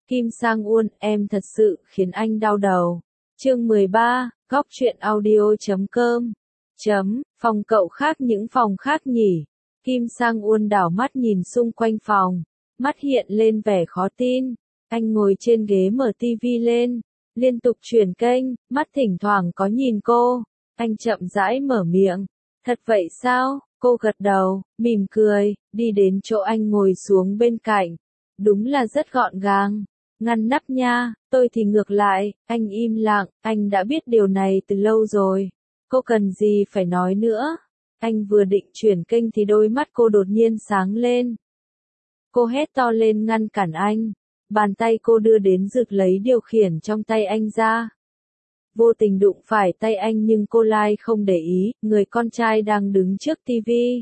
Kim Sang Uôn, em thật sự khiến anh đau đầu. Chương 13, góc truyện audio.com. Phòng cậu khác những phòng khác nhỉ? Kim Sang Uôn đảo mắt nhìn xung quanh phòng, mắt hiện lên vẻ khó tin. Anh ngồi trên ghế mở tivi lên, liên tục chuyển kênh, mắt thỉnh thoảng có nhìn cô. Anh chậm rãi mở miệng. Thật vậy sao? Cô gật đầu, mỉm cười, đi đến chỗ anh ngồi xuống bên cạnh. Đúng là rất gọn gàng, ngăn nắp nha. Tôi thì ngược lại, anh im lặng, anh đã biết điều này từ lâu rồi. Cô cần gì phải nói nữa? Anh vừa định chuyển kênh thì đôi mắt cô đột nhiên sáng lên. Cô hét to lên ngăn cản anh. Bàn tay cô đưa đến giựt lấy điều khiển trong tay anh ra. Vô tình đụng phải tay anh nhưng cô lại không để ý, người con trai đang đứng trước tivi.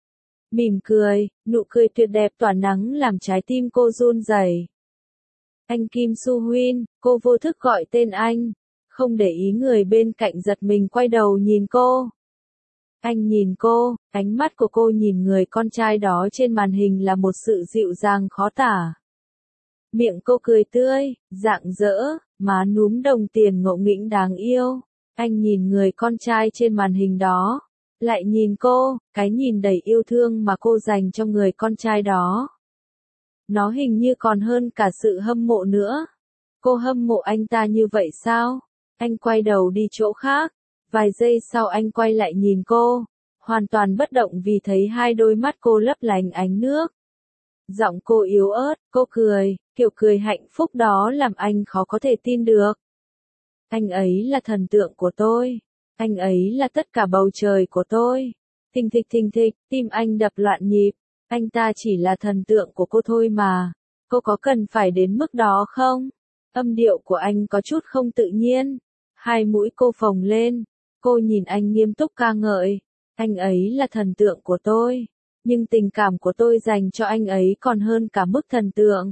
Mỉm cười, nụ cười tuyệt đẹp tỏa nắng làm trái tim cô run rẩy. Anh Kim Su Huynh, cô vô thức gọi tên anh, không để ý người bên cạnh giật mình quay đầu nhìn cô. Anh nhìn cô, ánh mắt của cô nhìn người con trai đó trên màn hình là một sự dịu dàng khó tả. Miệng cô cười tươi, rạng rỡ, má núm đồng tiền ngộ nghĩnh đáng yêu. Anh nhìn người con trai trên màn hình đó, lại nhìn cô, cái nhìn đầy yêu thương mà cô dành cho người con trai đó. Nó hình như còn hơn cả sự hâm mộ nữa. Cô hâm mộ anh ta như vậy sao? Anh quay đầu đi chỗ khác. Vài giây sau anh quay lại nhìn cô, hoàn toàn bất động vì thấy hai đôi mắt cô lấp lánh ánh nước. Giọng cô yếu ớt, cô cười, kiểu cười hạnh phúc đó làm anh khó có thể tin được. Anh ấy là thần tượng của tôi. Anh ấy là tất cả bầu trời của tôi. Thình thịch, tim anh đập loạn nhịp. Anh ta chỉ là thần tượng của cô thôi mà. Cô có cần phải đến mức đó không? Âm điệu của anh có chút không tự nhiên. Hai mũi cô phồng lên. Cô nhìn anh nghiêm túc ca ngợi. Anh ấy là thần tượng của tôi. Nhưng tình cảm của tôi dành cho anh ấy còn hơn cả mức thần tượng.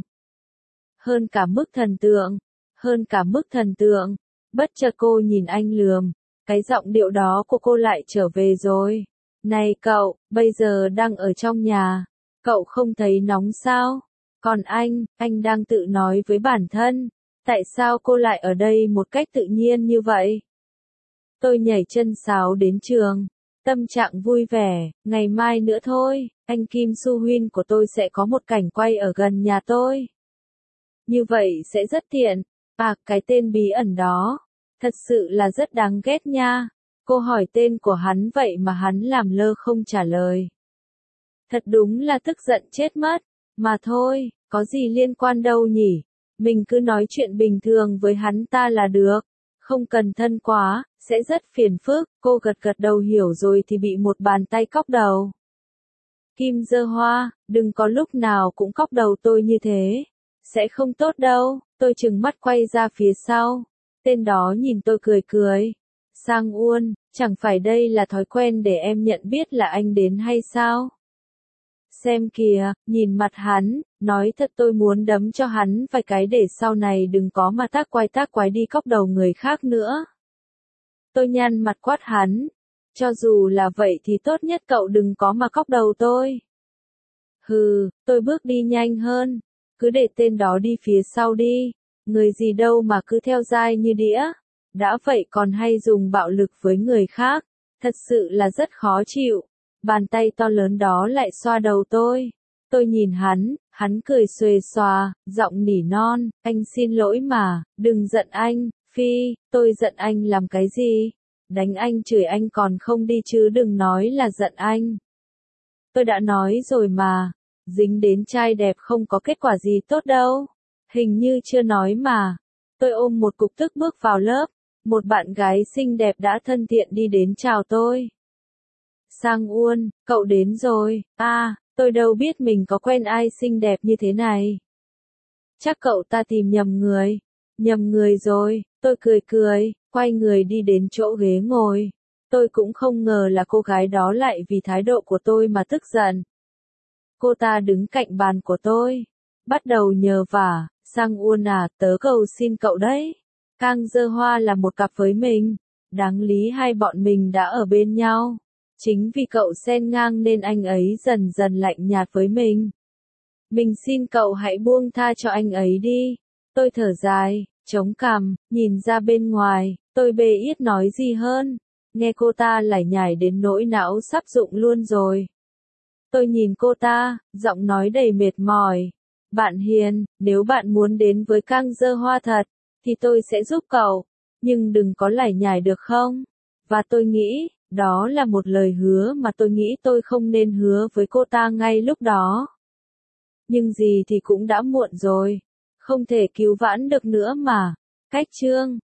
Hơn cả mức thần tượng. Hơn cả mức thần tượng. Bất chợt cô nhìn anh lườm. Cái giọng điệu đó của cô lại trở về rồi. Này cậu, bây giờ đang ở trong nhà. Cậu không thấy nóng sao? Còn anh đang tự nói với bản thân. Tại sao cô lại ở đây một cách tự nhiên như vậy? Tôi nhảy chân sáo đến trường. Tâm trạng vui vẻ, ngày mai nữa thôi, anh Kim Su Huynh của tôi sẽ có một cảnh quay ở gần nhà tôi. Như vậy sẽ rất tiện. À, cái tên bí ẩn đó. Thật sự là rất đáng ghét nha. Cô hỏi tên của hắn vậy mà hắn làm lơ không trả lời. Thật đúng là tức giận chết mất. Mà thôi, có gì liên quan đâu nhỉ? Mình cứ nói chuyện bình thường với hắn ta là được. Không cần thân quá, sẽ rất phiền phức. Cô gật đầu hiểu rồi thì bị một bàn tay cóc đầu. Kim Dơ Hoa, đừng có lúc nào cũng cóc đầu tôi như thế. Sẽ không tốt đâu. Tôi trừng mắt quay ra phía sau. Tên đó nhìn tôi cười. Sang Uôn, chẳng phải đây là thói quen để em nhận biết là anh đến hay sao? Xem kìa, nhìn mặt hắn, nói thật tôi muốn đấm cho hắn vài cái để sau này đừng có mà tác quái đi cóc đầu người khác nữa. Tôi nhăn mặt quát hắn. Cho dù là vậy thì tốt nhất cậu đừng có mà cóc đầu tôi. Hừ, tôi bước đi nhanh hơn. Cứ để tên đó đi phía sau đi. Người gì đâu mà cứ theo dai như đĩa. Đã vậy còn hay dùng bạo lực với người khác. Thật sự là rất khó chịu. Bàn tay to lớn đó lại xoa đầu tôi. Tôi nhìn hắn cười xuề xòa, giọng nỉ non, anh xin lỗi mà, đừng giận anh, Phi, tôi giận anh làm cái gì? Đánh anh chửi anh còn không đi chứ đừng nói là giận anh. Tôi đã nói rồi mà, dính đến trai đẹp không có kết quả gì tốt đâu. Hình như chưa nói mà. Tôi ôm một cục tức bước vào lớp, một bạn gái xinh đẹp đã thân thiện đi đến chào tôi. Sang Uôn, cậu đến rồi. À, tôi đâu biết mình có quen ai xinh đẹp như thế này. Chắc cậu ta tìm nhầm người. Nhầm người rồi, tôi cười, quay người đi đến chỗ ghế ngồi. Tôi cũng không ngờ là cô gái đó lại vì thái độ của tôi mà tức giận. Cô ta đứng cạnh bàn của tôi, bắt đầu nhờ vả, Sang Uôn à, tớ cầu xin cậu đấy. Kang Dơ Hoa là một cặp với mình. Đáng lý hai bọn mình đã ở bên nhau. Chính vì cậu xen ngang nên anh ấy dần dần lạnh nhạt với mình. Mình xin cậu hãy buông tha cho anh ấy đi. Tôi thở dài, chống cằm, nhìn ra bên ngoài, tôi bê ít nói gì hơn. Nghe cô ta lải nhải đến nỗi não sắp rụng luôn rồi. Tôi nhìn cô ta, giọng nói đầy mệt mỏi. Bạn Hiền, nếu bạn muốn đến với Cang Dơ Hoa thật, thì tôi sẽ giúp cậu. Nhưng đừng có lải nhải được không? Và tôi nghĩ, đó là một lời hứa mà tôi nghĩ tôi không nên hứa với cô ta ngay lúc đó. Nhưng gì thì cũng đã muộn rồi. Không thể cứu vãn được nữa mà. Cách chương